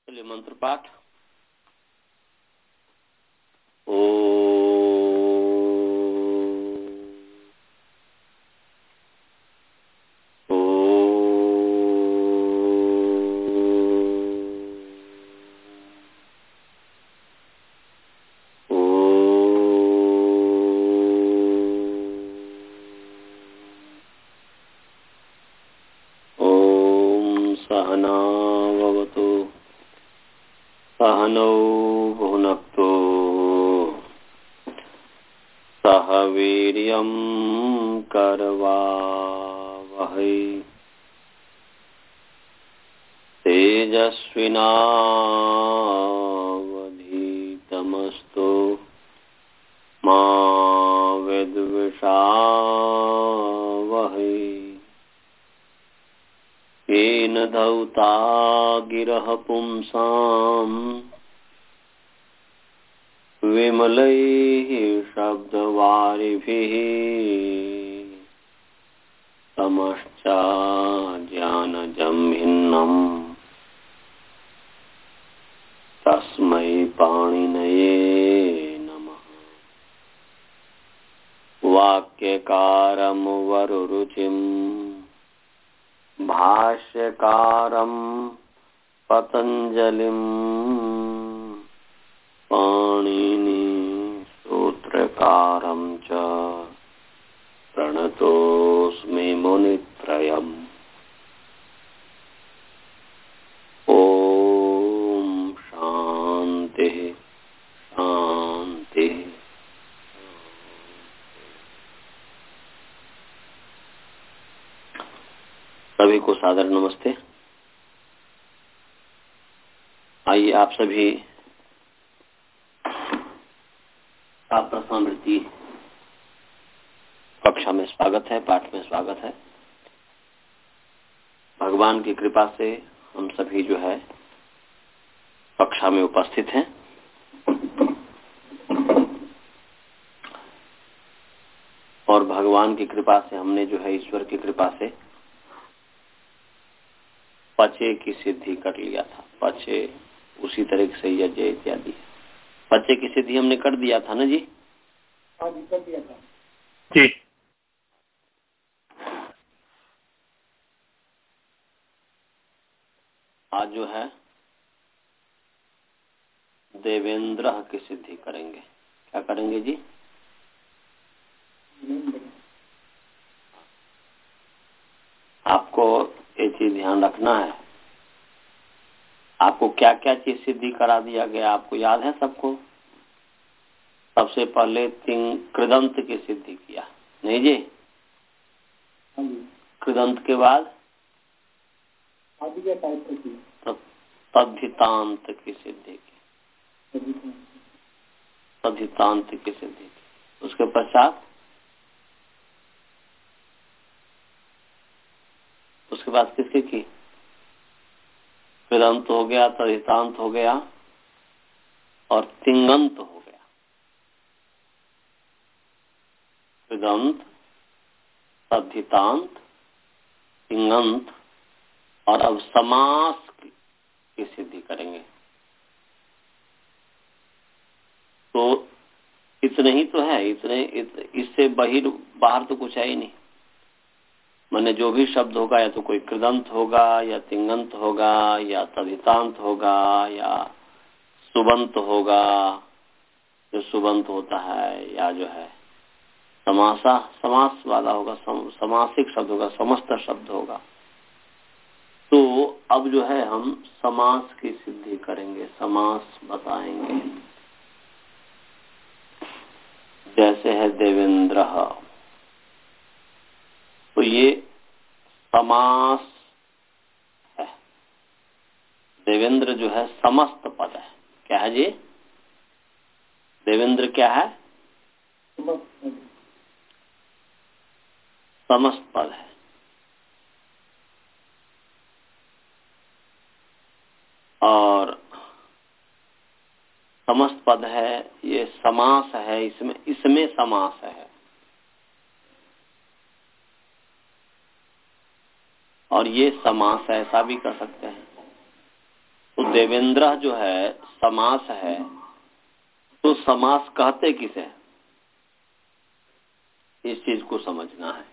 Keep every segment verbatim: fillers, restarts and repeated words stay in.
चलिए मंत्र पाठ। ओ सहनौ भुनक्तु सह वीर्यं करवावहै तेजस्विनावधीतमस्तु मा विद्विषावहै। येन धौता गिरः पुंसाम् विमलैः शब्दवारिभिः तमश्चाज्ञानजं भिन्नम् तस्मै पाणिनये नमः। वाक्यकारं वरुरुचिम् भाष्यकारं पतञ्जलिं पाणिनि सूत्रकारं च प्रणतोऽस्मि मुनित्रयम्। ॐ शान्तिः शान्तिः। सभी को सादर नमस्ते। आइए आप सभी का प्रथमावृत्ति कक्षा में स्वागत है, पाठ में स्वागत है। भगवान की कृपा से हम सभी जो है कक्षा में उपस्थित हैं। और भगवान की कृपा से हमने जो है ईश्वर की कृपा से पचे की सिद्धि कर लिया था। पचे उसी तरीके से यज्ञ इत्यादि पचे की सिद्धि हमने कर दिया था ना जी? हाँ जी, कर दिया था जी। आज जो है देवेंद्र की सिद्धि करेंगे। क्या करेंगे जी? आपको एक चीज ध्यान रखना है, आपको क्या क्या चीज सिद्धि करा दिया गया आपको याद है सबको? सबसे पहले तिंग कृदंत की सिद्धि किया, नहीं जी? कृदंत के बाद तद्धितांत की सिद्धि की, तद्धितांत की सिद्धि की। उसके पश्चात उसके बाद किसकी की? कृदंत हो गया, तद्धितांत हो गया और तिंगंत हो गया। कृदंत, तद्धितांत, तिंगंत और अब समास की सिद्धि करेंगे। तो इतने ही तो है, इतने इत, इससे बहिर बाहर तो कुछ है ही नहीं। मैंने जो भी शब्द होगा या तो कोई कृदंत होगा या तिंगंत होगा या तद्धितांत होगा या सुबंत होगा, जो सुबंत होता है, या जो है समासा समास वाला होगा, सम, समासिक शब्द होगा, समस्त शब्द होगा। तो अब जो है हम समास की सिद्धि करेंगे, समास बताएंगे। जैसे है देवेंद्र, तो ये समास है। देवेंद्र जो है समस्त पद है। क्या है जी? देवेंद्र क्या है? समस्त पद है। और समस्त पद है, ये समास है, इसमें इसमें समास है। और ये समास ऐसा भी कर सकते हैं। तो देवेंद्र जो है समास है, तो समास कहते किसे? इस चीज को समझना है।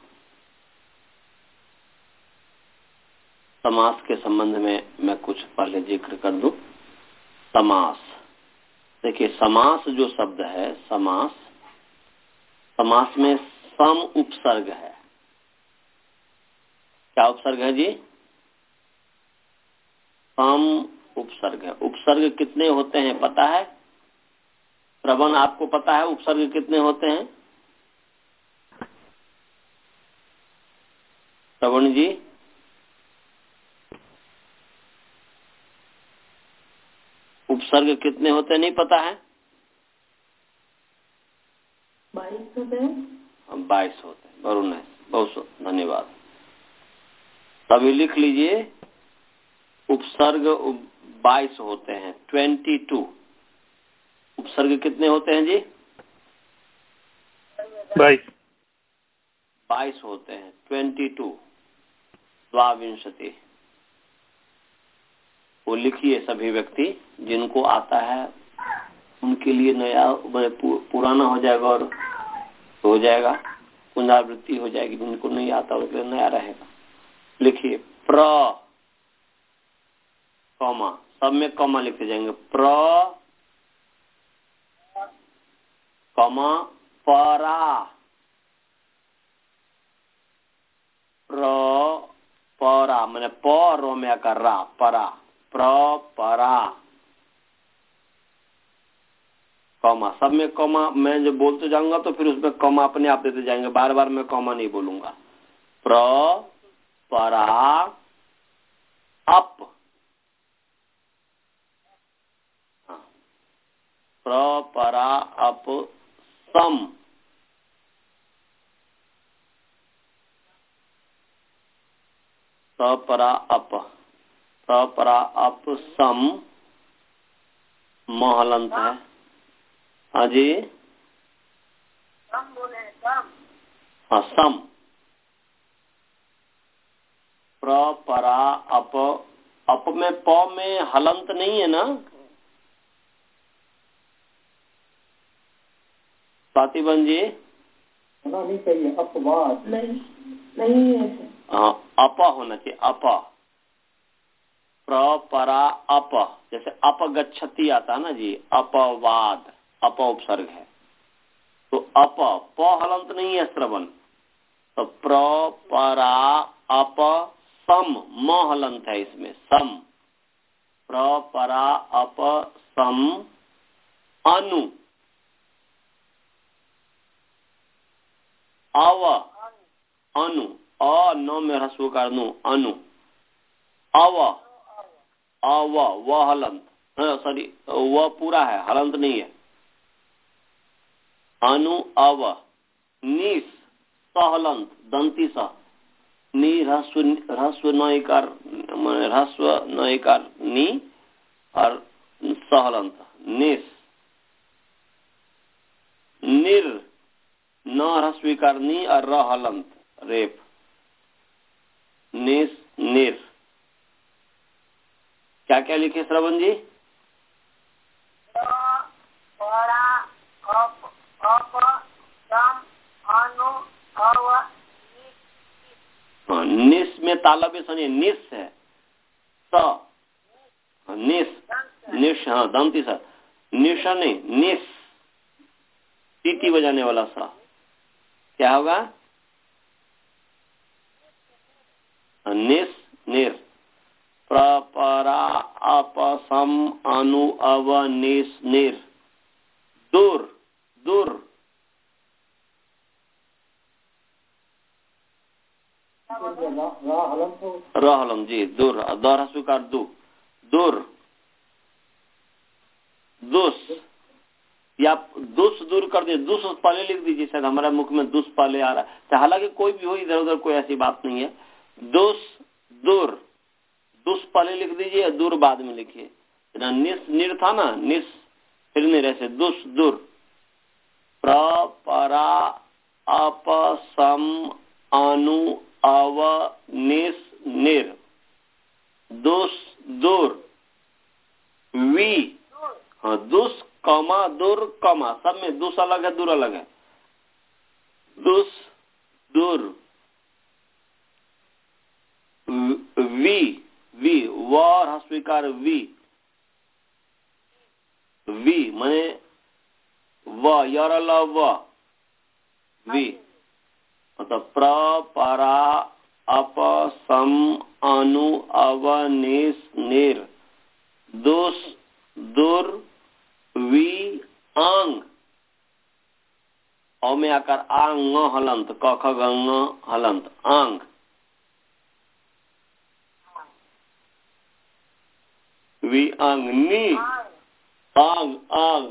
समास के संबंध में मैं कुछ पहले जिक्र कर दूं। समास, देखिए समास जो शब्द है, समास समास में सम उपसर्ग है। क्या उपसर्ग है जी? सम उपसर्ग है। उपसर्ग कितने होते हैं पता है? श्रवण, आपको पता है उपसर्ग कितने होते हैं? श्रवण जी, उपसर्ग कितने होते हैं नहीं पता है? बाईस होते हैं। बाईस होते हैं। वरुण है, बहुत धन्यवाद। तभी लिख लीजिए, उपसर्ग बाईस होते हैं, ट्वेंटी टू। उपसर्ग कितने होते हैं जी? बाईस बाईस होते हैं, ट्वेंटी टू, द्वाविंशति। वो लिखिए सभी व्यक्ति जिनको आता है, उनके लिए नया पु, पुराना हो जाएगा और हो जाएगा, पुनरावृत्ति हो जाएगी। जिनको नहीं आता उसके लिए नया रहेगा। लिखिए प्र, कॉमा, सब में कॉमा लिखते जाएंगे। प्र, कॉमा, परा, प्र परा, मैंने प रो में कर रा, परा, प्र परा, कॉमा। सब में कॉमा मैं जो बोलते जाऊंगा तो फिर उसमें कॉमा अपने आप देते जाएंगे, बार बार मैं कॉमा नहीं बोलूंगा। प्र परा अप, प्र परा अप सम, प्र परा अप, प्र परा अप सम, महलंत है। हाँ जी, सम बोले सम। हाँ सम, प्र परा अप, अप में प में हलंत नहीं है ना स्वातिबन जी? होना नहीं चाहिए, अपवाद नहीं नहीं है। हाँ, अप होना चाहिए, अप, प्र परा अप, जैसे अपगच्छति आता ना जी, अपवाद, अप उपसर्ग है। तो अप, प हलंत नहीं है श्रवण, तो प्र परा अप सम, म हलंत है इसमें, सम, प्र परा अप सम अनु, अव, अनु, अ न में ह्रस्व कर नु, अनु, अव, अव, व हलंत, सॉरी व पूरा है, हलंत नहीं है। अनु अव, निस, सहलंत, दंती स, नी ह्रस्व, ह्रस्व नइकार, ह्रस्व नइकार नी और सहलंत, निस, निर, न ह्रस्वीकार नी और र हलंत, रेप, निस, निर। क्या क्या लिखे श्रवण जी? हाँ, निस में ताला भी सुनिए, निस है, स, निस, निश, हाँ दंती सा, निश नहीं, निस, सीटी बजाने वाला सा, क्या होगा? निस, निर, प्र परा अप सम अनु अव निस निर, दूर, दूर, रहलम जी, दूर, दोहरा स्वीकार दू, दूर, दुस, या दुस दूर कर दिए, दुस पहले लिख दीजिए, शायद हमारा मुख में दुस पहले आ रहा है, हालांकि कोई भी हो, इधर उधर कोई ऐसी बात नहीं है। दुस, दूर, दुस पहले लिख दीजिए, दूर बाद में लिखिए। निस, निर था ना, निस फिर नहीं ऐसे, दुस, दूर, प्र परा अप सम अनु अव निस निर, दुस, दूर, वी, हाँ दुस कमा दुर कमा, सब में दुस अलग है, दुर अलग है। दुस दुर, वी वी व हस्वीकार वी, वी माने व यरल व वी, मतलब प्र परा अप सम अनु अव निस निर दुस दुर वी आंग, औ में आकर आंग हलंत, क ख ग ng हलंत, आंग। वी आंग नी, आंग आंग,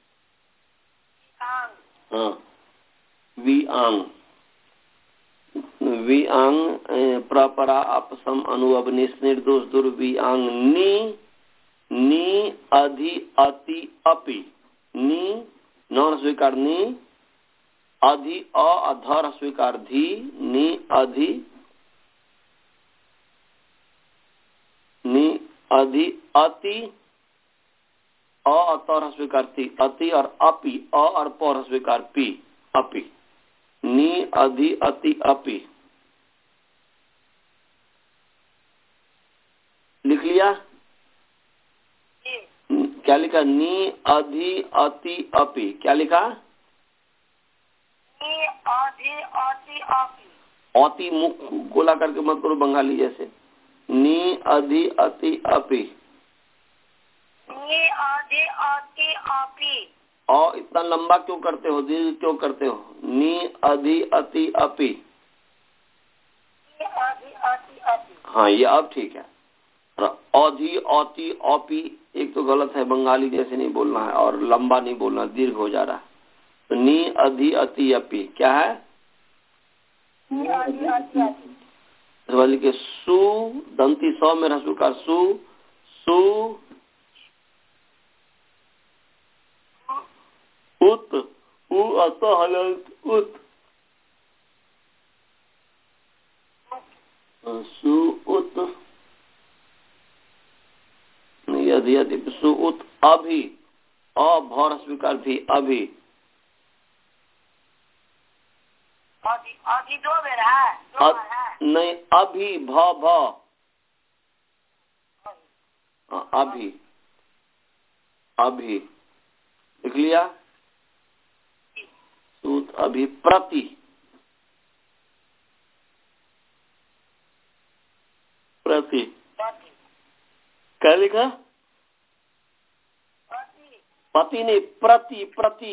हाँ वी आंग, वी आंग प्रपरा अपसम अनुभव निर्दोष दुर वी आंग नी, नी अधि अति अपि, नी नॉन स्वीकार नी, अधि अ अधर स्वीकार धी, नी अधि, नी अधि अति, अ अतर स्वीकार थी, अति और अपि, अ और पर स्वीकार पी, अपि, नी अधि अति अपि। लिख लिया? क्या लिखा? नी अधि अति अपि, क्या लिखा? नी अधि अति अपि। अति मुख गोला करके मत करो बंगाली जैसे। नी अधि अति अपि, नी अधि अति अपि। और इतना लंबा क्यों करते हो, दीर्घ क्यों करते हो? नी अधि अति अपि, नी अधि अति अपि। हाँ ये अब ठीक है। अधि अति अपि एक तो गलत है, बंगाली जैसे नहीं बोलना है और लंबा नहीं बोलना, दीर्घ हो जा रहा है। तो नी अधि अति अपि क्या है? नी अधि अति अपि। के सु दंती सौ में रसू का सु, सु उत, उ अत हलंत उत, सु उत, यदि यदि सु उत अभी, अभर स्वीकार थी अभी, अभी अभी दो बेर है, दो बार है। नहीं अभी भ भ, अभी अभी लिख लिया? सूत अभी प्रति, प्रति क्या लिखा? पति नहीं, प्रति प्रति,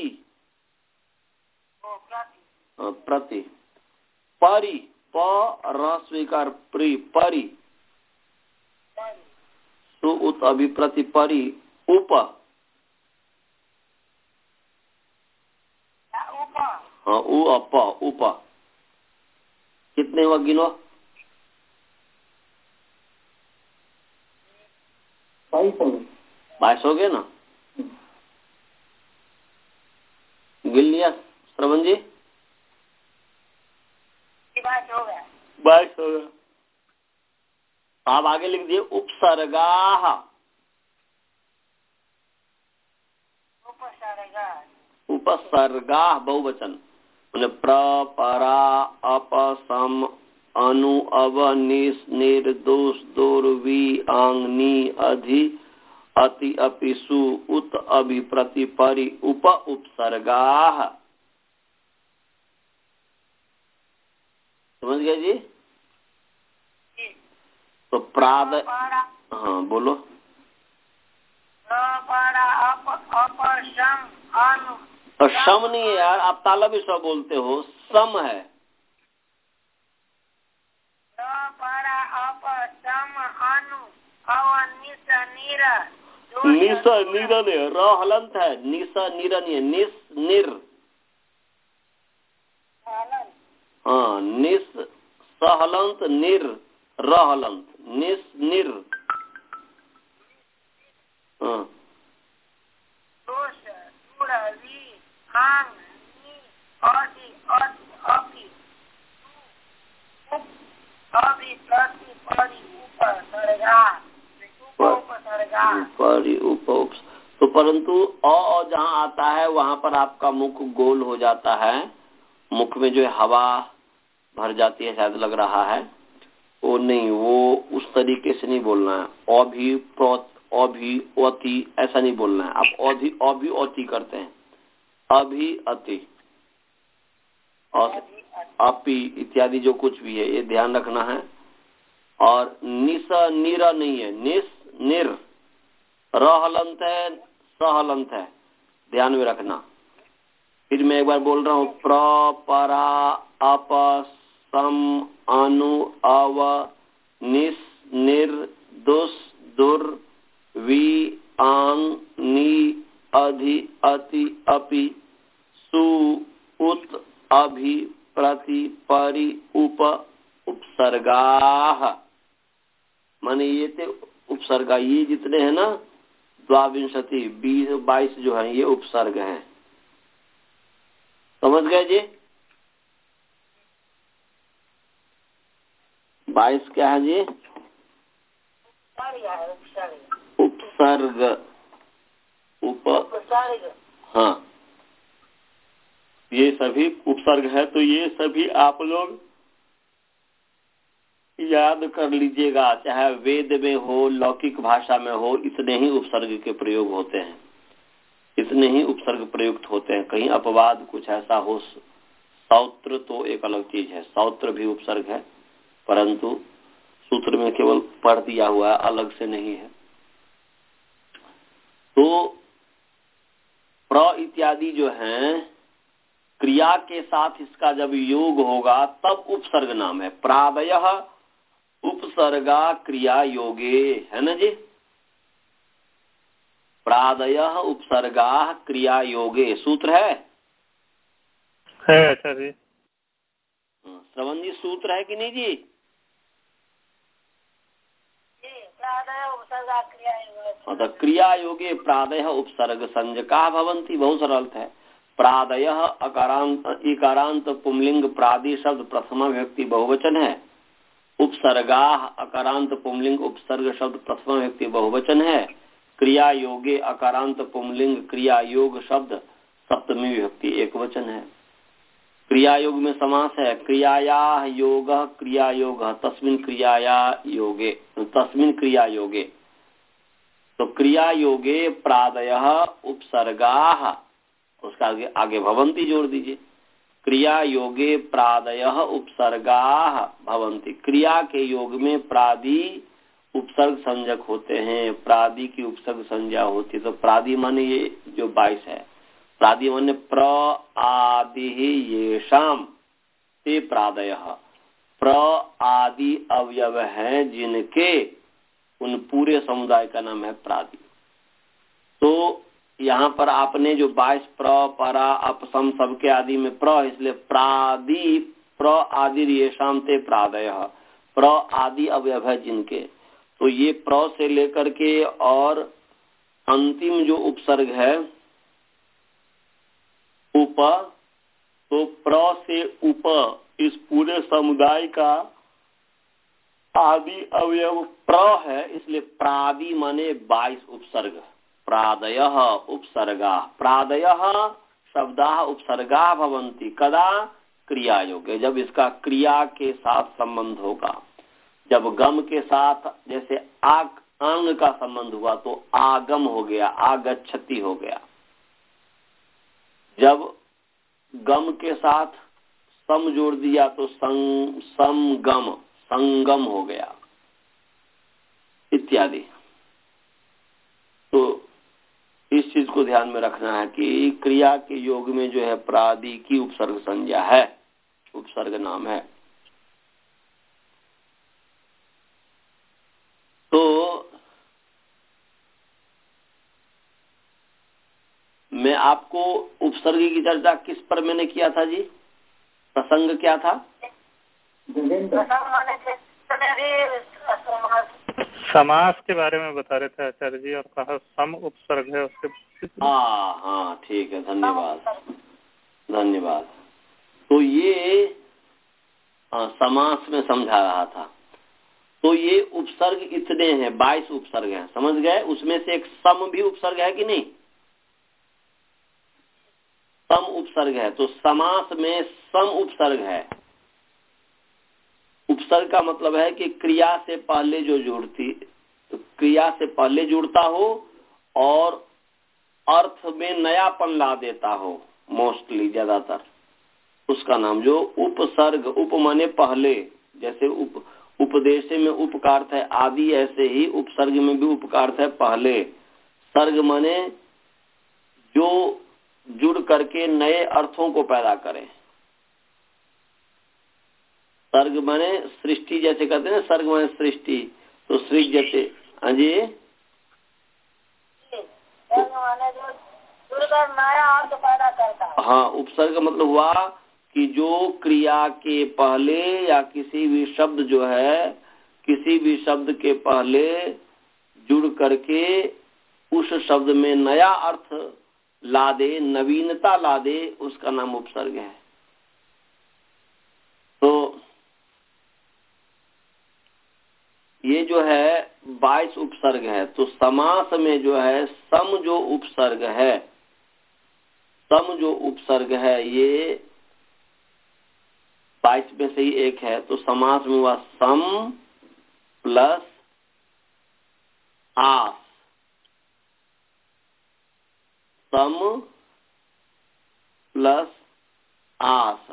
प्रति। परि प र स्वीकार प्री, परि सु उत अभी प्रति परि, उप, हाँ उ अप उप, कितने हुआ गिनो? बाईस हो गए। बाईस हो गए ना? गिन लिया श्रवण जी? बाईस हो गया। बाईस हो गया। आप आगे लिख दिए उपसर्गाः, उपसर्गाः, उपसर्गाः बहुवचन, प्र परा अप सम अनु अव निस निर दोष दोर वी आंग नी अधि अति अपि सु उत अभि प्रति परि उप उपसर्गाः। समझ गए जी? तो प्राद, हाँ बोलो। और सम नहीं है यार, आप ताला भी सब बोलते हो, सम है। निस निरन है, र हलंत है, निस निरन है, निस निर, हाँ निस सहलंत निर, र हलंत, निस निर, हाँ हाँ। परि उप उप तो परंतु अ और जहाँ आता है वहां पर आपका मुख गोल हो जाता है, मुख में जो है हवा भर जाती है, शायद लग रहा है वो नहीं, वो उस तरीके से नहीं बोलना है। अभी प्रोत अभी अति ऐसा नहीं बोलना है, आप अभी अभी अति करते हैं, अभी अति और अपी इत्यादि जो कुछ भी है ये ध्यान रखना है। और निस निर नहीं है, निस निर रहलंत है, सहलंत है, ध्यान में रखना। फिर मैं एक बार बोल रहा हूँ, प्र परा अप सम अनु अव निस निर दुस दुर वी आंग नी अधि अति अपि सु उत अभि प्रति परि उप उपसर्गाः, माने ये थे उपसर्गा, ये जितने हैं ना द्वाविंशति बीस बाईस जो है ये उपसर्ग हैं। समझ गए जी? बाईस क्या है जी? उपसर्ग उप उपसर्ग। हाँ, ये सभी उपसर्ग है, तो ये सभी आप लोग याद कर लीजिएगा, चाहे वेद में हो लौकिक भाषा में हो, इतने ही उपसर्ग के प्रयोग होते हैं, इतने ही उपसर्ग प्रयुक्त होते हैं। कहीं अपवाद कुछ ऐसा हो, सौत्र तो एक अलग चीज है, सौत्र भी उपसर्ग है, परंतु सूत्र में केवल पढ़ दिया हुआ है, अलग से नहीं है। तो प्र इत्यादि जो हैं, क्रिया के साथ इसका जब योग होगा तब उपसर्ग नाम है। प्रादयः उपसर्गा क्रिया योगे, है ना जी? प्रादयः उपसर्गा क्रिया योगे सूत्र है, है अच्छा जी। श्रवण जी सूत्र है कि नहीं जी? तो क्रिया योगे प्रादयः उपसर्ग संज्ञका भवन्ति, बहुत सरल है। प्रादयः अकारांत इकारांत पुंलिंग प्रादि शब्द प्रथमा व्यक्ति बहुवचन है। उपसर्गा अकारांत पुंलिंग उपसर्ग शब्द प्रथमा व्यक्ति बहुवचन है। क्रिया योगे अकारांत पुंलिंग क्रिया योग शब्द सप्तमी विभक्ति एक वचन है। क्रिया योग में समास है, क्रियाया योग क्रिया योग तस्मिन क्रियाया योगे तस्मिन क्रिया योगे। तो क्रिया योगे प्रादयः उपसर्गाः, उसका आगे आगे भवन्ति जोड़ दीजिए। क्रिया योगे प्रादयः उपसर्गाः भवन्ति, क्रिया के योग में प्रादि उपसर्ग संज्ञक होते हैं, प्रादि की उपसर्ग संज्ञा होती है। तो प्रादि माने ये जो बाईस है, प्रादि माने प्र आदि येषाम ते प्रादयः, प्र आदि अवयव हैं जिनके, उन पूरे समुदाय का नाम है प्रादि। तो यहाँ पर आपने जो बाईस प्र परा अपसम सबके आदि में प्र, इसलिए प्रादि प्र आदि येषाम ते प्रादयः, प्र आदि अवयव है जिनके। तो ये प्र से लेकर के और अंतिम जो उपसर्ग है उप, तो प्र से उप इस पूरे समुदाय का आदि अवयव प्र है, इसलिए प्रादि माने बाईस उपसर्ग। प्रादयः उपसर्गा, प्रादयः शब्दाः उपसर्गा भवन्ति कदा क्रिया योगे, जब इसका क्रिया के साथ संबंध होगा। जब गम के साथ जैसे आग अंग का संबंध हुआ तो आगम हो गया, आगच्छति हो गया। जब गम के साथ सम जोड़ दिया तो सं, समगम संगम हो गया इत्यादि। तो इस चीज को ध्यान में रखना है कि क्रिया के योग में जो है प्रादि की उपसर्ग संज्ञा है, उपसर्ग नाम है। तो मैं आपको उपसर्ग की चर्चा किस पर मैंने किया था जी? प्रसंग क्या था? समास के बारे में बता रहे थे आचार्य जी, और कहा सम उपसर्ग है उसके। हाँ हाँ ठीक है, धन्यवाद धन्यवाद। तो ये आ, समास में समझा रहा था। तो ये उपसर्ग इतने हैं, बाईस उपसर्ग हैं, समझ गए। उसमें से एक सम भी उपसर्ग है कि नहीं, सम उपसर्ग है। तो समास में सम उपसर्ग है। उपसर्ग का मतलब है कि क्रिया से पहले जो जुड़ती, तो क्रिया से पहले जुड़ता हो और अर्थ में नयापन ला देता हो, मोस्टली ज्यादातर, उसका नाम जो उपसर्ग। उप माने पहले, जैसे उप उपदेश में उप का अर्थ है आदि, ऐसे ही उपसर्ग में भी उप का अर्थ है पहले। सर्ग माने जो जुड़ करके नए अर्थों को पैदा करे। सर्ग माने सृष्टि, जैसे कहते हैं ना, सर्ग माने सृष्टि, तो सृष्टि जैसे। हाँ जी, सर्ग माने जो जुड़कर नया अर्थ पैदा करता है। हाँ, उपसर्ग मतलब हुआ कि जो क्रिया के पहले या किसी भी शब्द जो है, किसी भी शब्द के पहले जुड़ करके उस शब्द में नया अर्थ ला दे, नवीनता ला दे, उसका नाम उपसर्ग है। तो ये जो है बाईस उपसर्ग है। तो समास में जो है सम जो उपसर्ग है, सम जो उपसर्ग है ये बाईस में से ही एक है। तो समास में हुआ सम प्लस आस, सम प्लस आस।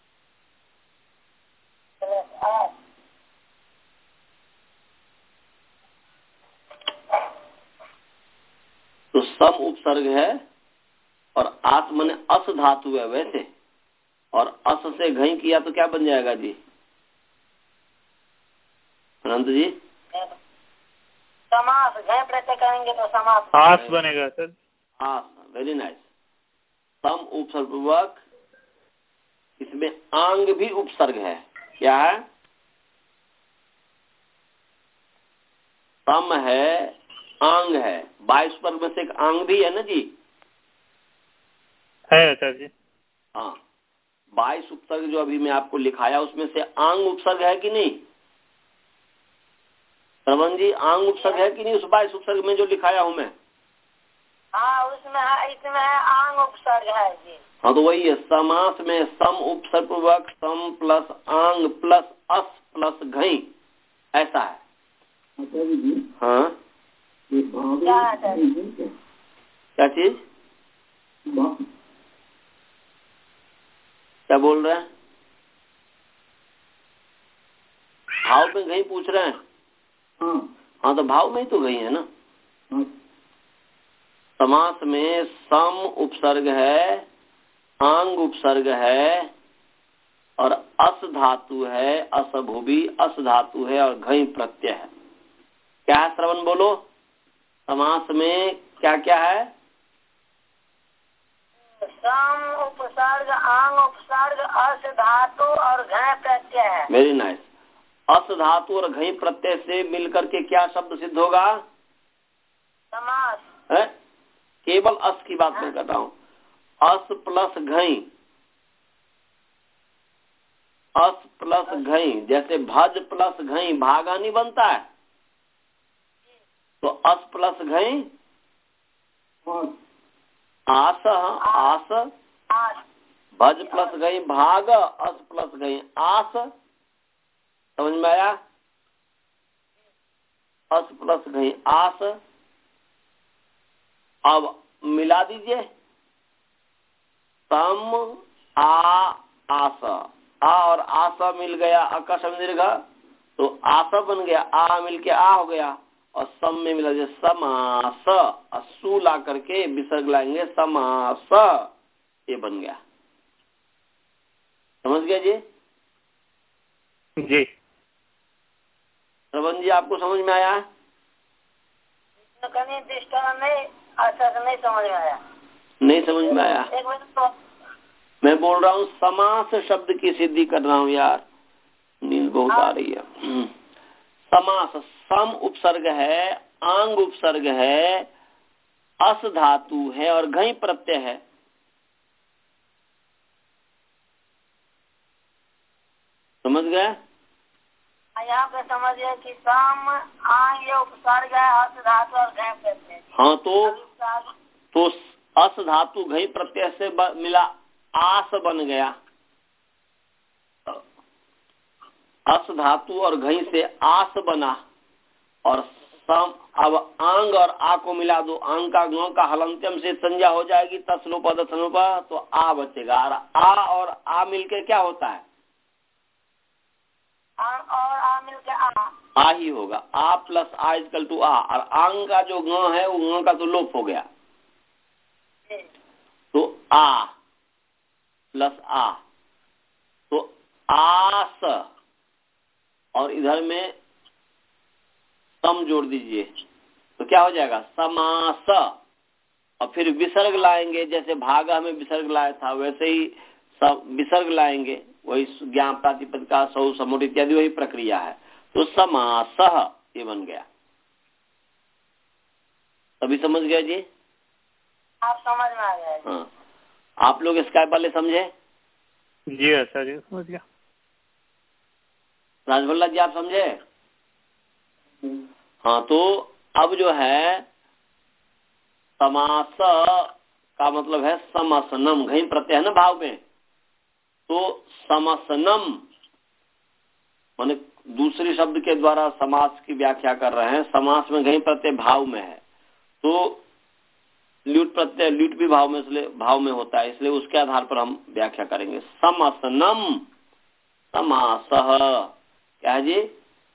तो सम उपसर्ग है और आस माने अस धातु है वैसे, और अस से घई किया तो क्या बन जाएगा जी अनंत जी? समास घय प्रत्यय करेंगे तो समास आस बनेगा सर। आस, वेरी नाइस। सम उपसर्ग पूर्वक, इसमें आंग भी उपसर्ग है। क्या है? सम है, आंग है। बाईस उपसर्ग में से एक आंग भी है ना जी? है आचार्य जी। हाँ, बाईस उपसर्ग जो अभी मैं आपको लिखाया उसमें से आंग उपसर्ग है कि नहीं? श्रवण जी, आंग उपसर्ग है कि नहीं उस बाईस उपसर्ग में जो लिखाया हूं मैं? हाँ, उसमें है, इसमें है आंग उपसर्ग है जी। हाँ, तो वही है। समास में सम उपसर्ग पूर्वक सम प्लस आंग प्लस अस प्लस घई, ऐसा है। आचार्य जी, हाँ, ये भावे क्या है सर? नहीं है क्या? क्या चीज? भा- क्या बोल रहे हैं? भाव में घई पूछ रहे हैं? हाँ हाँ, तो भाव में ही तो घई है ना। हाँ, समास में सम उपसर्ग है, आंग उपसर्ग है और अस धातु है, असभुवी अस धातु है और घई प्रत्यय है। क्या है श्रवण बोलो? समास में क्या क्या है? सम उपसर्ग, आंग उपसर्ग, अस धातु और घय प्रत्यय है। Very nice. अस धातु और घई प्रत्यय से मिलकर के क्या शब्द सिद्ध होगा? समास है? केवल अस की बात मैं कर रहा हूँ। अस प्लस घई, अस प्लस घई, जैसे भज प्लस घई भागा नहीं बनता है, तो अस प्लस घई और आस, आस, आस, भज प्लस गई भाग, अस प्लस गई आस। समझ में आया? अस प्लस गई आस। अब मिला दीजिए, सम आ आस, आ और आसा मिल गया, अकश दीर्घ, तो आसा बन गया, आ मिल के आ हो गया, और सम में मिला दीजिए समास, असू ला करके विसर्ग लाएंगे समास, ये बन गया। समझ गया जी? जी। श्रवण जी, आपको समझ में आया? कहीं दृष्टान नहीं, अच्छा से नहीं समझ में आया। नहीं समझ में आया? एक मिनट तो मैं बोल रहा हूँ समास शब्द की सिद्धि कर रहा हूँ यार, नींद बहुत आ रही है। समास, सम उपसर्ग है, आंग उपसर्ग है, अस धातु है और घई प्रत्यय है। समझ गए? यहाँ पे समझिए कि सम आंग ये उपसर्ग है, अस धातु और घय प्रत्यय। हाँ, तो तो अस धातु घई प्रत्यय से ब, मिला आस बन गया। अस धातु और घई से आस बना और सम अब आंग और आ को मिला दो, आंग का गौ का हलंत्यम से संज्ञा हो जाएगी तस्लोप दसलोप, तो आ बचेगा। और आ और आ मिलके क्या होता है? आंग और आ मिलके आ आ ही होगा। आ प्लस आ इक्वल टू आ, और आंग का जो गौ है वो गौ का तो लोप हो गया, तो आ प्लस आ, तो आस, और इधर में सम जोड़ दीजिए तो क्या हो जाएगा? समास। और फिर विसर्ग लाएंगे, जैसे भागा में विसर्ग लाया था वैसे ही सब विसर्ग लाएंगे, वही ज्ञान प्रातिपद का सौ समूढ़ इत्यादि वही प्रक्रिया है। तो समास ये बन गया। अभी समझ गया जी? आप समझ में आ गए? हाँ, आप लोग इसका पहले समझे? जी अच्छा जी, समझ गया। राजभल्ला जी आप समझे? हाँ, तो अब जो है समास का मतलब है समसनम, घई प्रत्यय है ना भाव में, तो समसनम माने दूसरे शब्द के द्वारा समास की व्याख्या कर रहे हैं। समास में घई प्रत्यय भाव में है, तो ल्यूट प्रत्यय ल्यूट भी भाव में इसलिए भाव में होता है, इसलिए उसके आधार पर हम व्याख्या करेंगे। समसनम समासः, क्या है जी?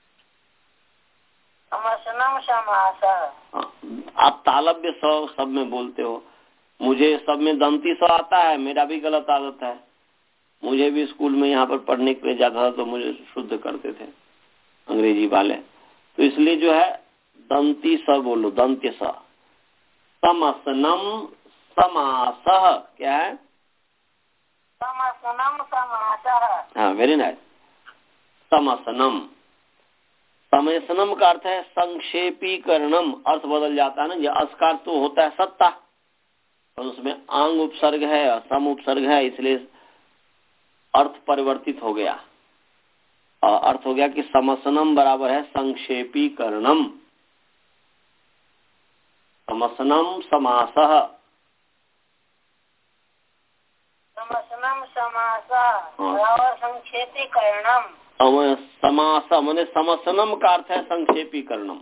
समसनम समासः। आप तालव्य स सब में बोलते हो, मुझे सब में दंती स आता है, मेरा भी गलत आदत है। मुझे भी स्कूल में यहाँ पर पढ़ने के लिए जाता था तो मुझे शुद्ध करते थे अंग्रेजी वाले, तो इसलिए जो है दंती स बोलो, दंत्य स। समसनम समासः क्या है? समसनम समासः। हाँ, वेरी नाइस। समसनम, समसनम का अर्थ है संक्षेपीकरणम, अर्थ बदल जाता है ना। ये अस्कार तो होता है सत्ता, और उसमें आंग उपसर्ग है और सम उपसर्ग है, इसलिए अर्थ परिवर्तित हो गया और अर्थ हो गया कि समसनम बराबर है संक्षेपीकरणम। समसनम समासः, समसनम समासः और संक्षेपीकरणम। समास माने समसनम का अर्थ है संक्षेपीकरणम।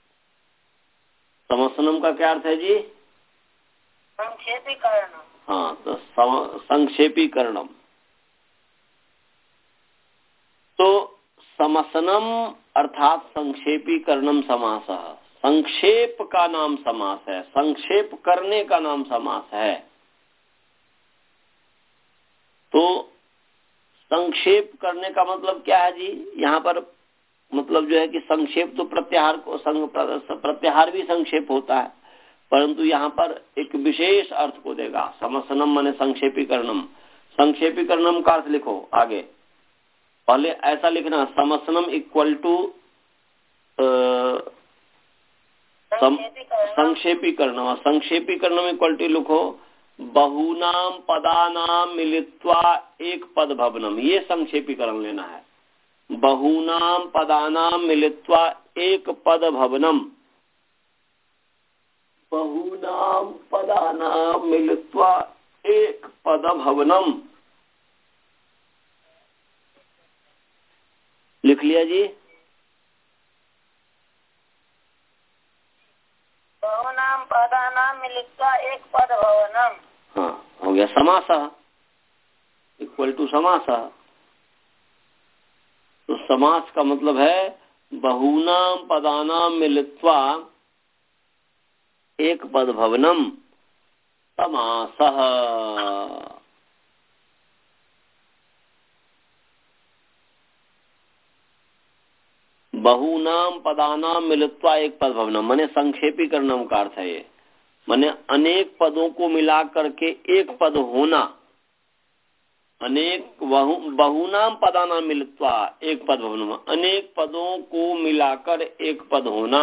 समसनम का क्या अर्थ है जी? संक्षेपीकरणम। हाँ, तो संक्षेपीकरणम। तो समसनम अर्थात संक्षेपीकरणम समासः, संक्षेप का नाम समास है, संक्षेप करने का नाम समास है। तो संक्षेप करने का मतलब क्या है जी? यहाँ पर मतलब जो है कि संक्षेप तो प्रत्याहार को संग प्रत्याहार भी संक्षेप होता है, परंतु यहाँ पर एक विशेष अर्थ को देगा। समसनम माने संक्षेपीकरणम। संक्षेपीकरणम का अर्थ लिखो आगे, पहले ऐसा लिखना, समसनम इक्वल टू संक्षेपीकरणम। संक्षेपीकरणम इक्वल टू लिखो बहुनाम पदानाम मिलित्वा एक पद भवनम, ये संक्षेपीकरण लेना है। बहुनाम पदानाम मिलित्वा एक पद भवनम, बहुनाम पदानाम मिलित्वा एक पद भवनम। लिख लिया जी? बहुनाम पदानाम मिलित्वा एक पद भवनम। हाँ, हो गया समासः इक्वल टू समासः। तो समास का मतलब है बहुनाम पदानाम मिलित्वा एक पद भवनम समासः। बहुनाम पदानाम मिलित्वा एक पद भवनम माने संक्षेपीकरणम का अर्थ है ये, माने अनेक पदों को मिला करके एक पद होना। अनेक बहु बहुनाम पदानाम मिलित्वा एक पद भवनम, अनेक पदों को मिलाकर एक पद होना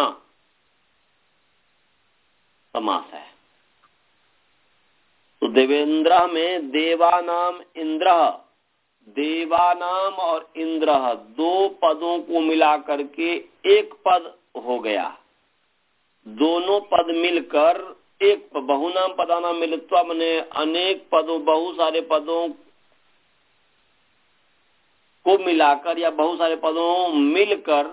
समास है। तो देवेंद्र में देवानाम इंद्र, देवानाम और इंद्र दो पदों को मिला करके एक पद हो गया। दोनों पद मिलकर एक बहुनाम पदानाम मिलित्वा मने अनेक पदों बहुत सारे पदों को मिलाकर या बहुत सारे पदों मिलकर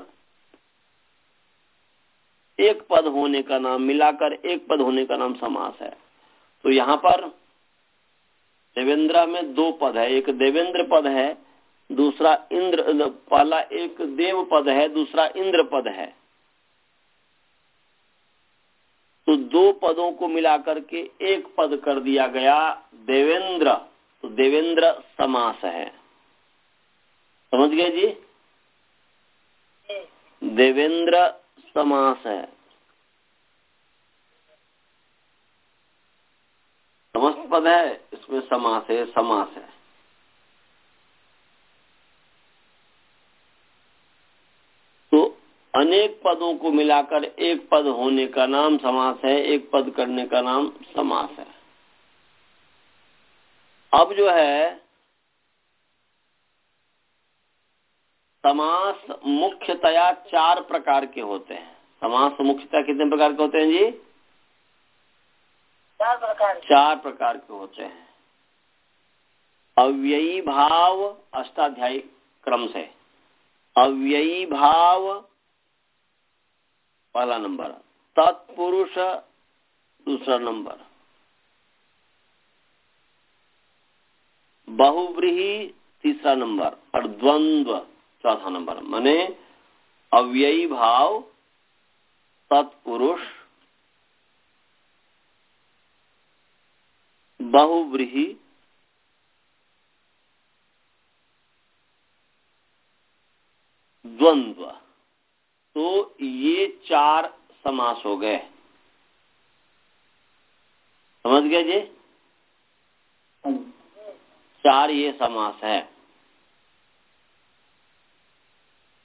एक पद होने का नाम, मिलाकर एक पद होने का नाम समास है। तो यहाँ पर देवेंद्र में दो पद है, एक देवेंद्र पद है, दूसरा इंद्र, पहला एक देव पद है, दूसरा इंद्र पद है। तो दो पदों को मिलाकर के एक पद कर दिया गया देवेंद्र, तो देवेंद्र समास है। समझ गए जी? देवेंद्र समास है। समस्त पद है, इसमें समास है, समास है। तो अनेक पदों को मिलाकर एक पद होने का नाम समास है, एक पद करने का नाम समास है। अब जो है समास मुख्यतया चार प्रकार के होते हैं। समास मुख्यतः कितने प्रकार के होते हैं जी? चार प्रकार चार प्रकार के होते हैं। अव्ययी भाव अष्टाध्यायी क्रम से, अव्ययी भाव पहला नंबर, तत्पुरुष दूसरा नंबर, बहुव्रीहि तीसरा नंबर और द्वंद्व चौथा नंबर। माने अव्ययी भाव, तत्पुरुष, बहुव्रीहि, द्वंद्व। तो ये चार समास हो गए। समझ गए जी? चार ये समास है।